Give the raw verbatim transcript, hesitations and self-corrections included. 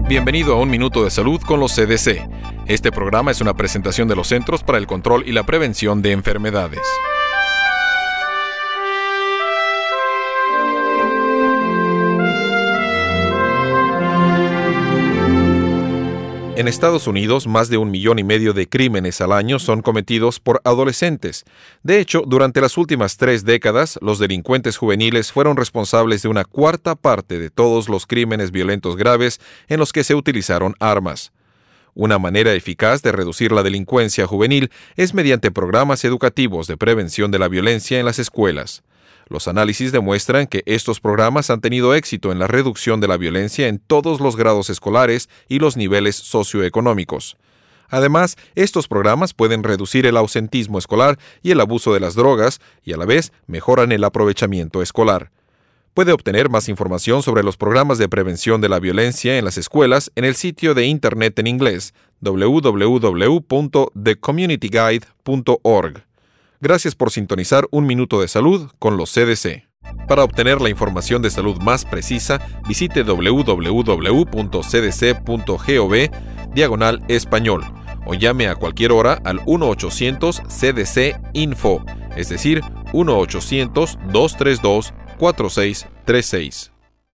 Bienvenido a Un Minuto de Salud con los C D C. Este programa es una presentación de los Centros para el Control y la Prevención de Enfermedades. En Estados Unidos, más de un millón y medio de crímenes al año son cometidos por adolescentes. De hecho, durante las últimas tres décadas, los delincuentes juveniles fueron responsables de una cuarta parte de todos los crímenes violentos graves en los que se utilizaron armas. Una manera eficaz de reducir la delincuencia juvenil es mediante programas educativos de prevención de la violencia en las escuelas. Los análisis demuestran que estos programas han tenido éxito en la reducción de la violencia en todos los grados escolares y los niveles socioeconómicos. Además, estos programas pueden reducir el ausentismo escolar y el abuso de las drogas y a la vez mejoran el aprovechamiento escolar. Puede obtener más información sobre los programas de prevención de la violencia en las escuelas en el sitio de internet en inglés doble u doble u doble u punto the community guide punto org. Gracias por sintonizar Un Minuto de Salud con los C D C. Para obtener la información de salud más precisa, visite doble u doble u doble u punto c d c punto gov diagonal español o llame a cualquier hora al uno ochocientos C D C Info, es decir, uno ochocientos, dos tres dos, cuatro seis tres seis.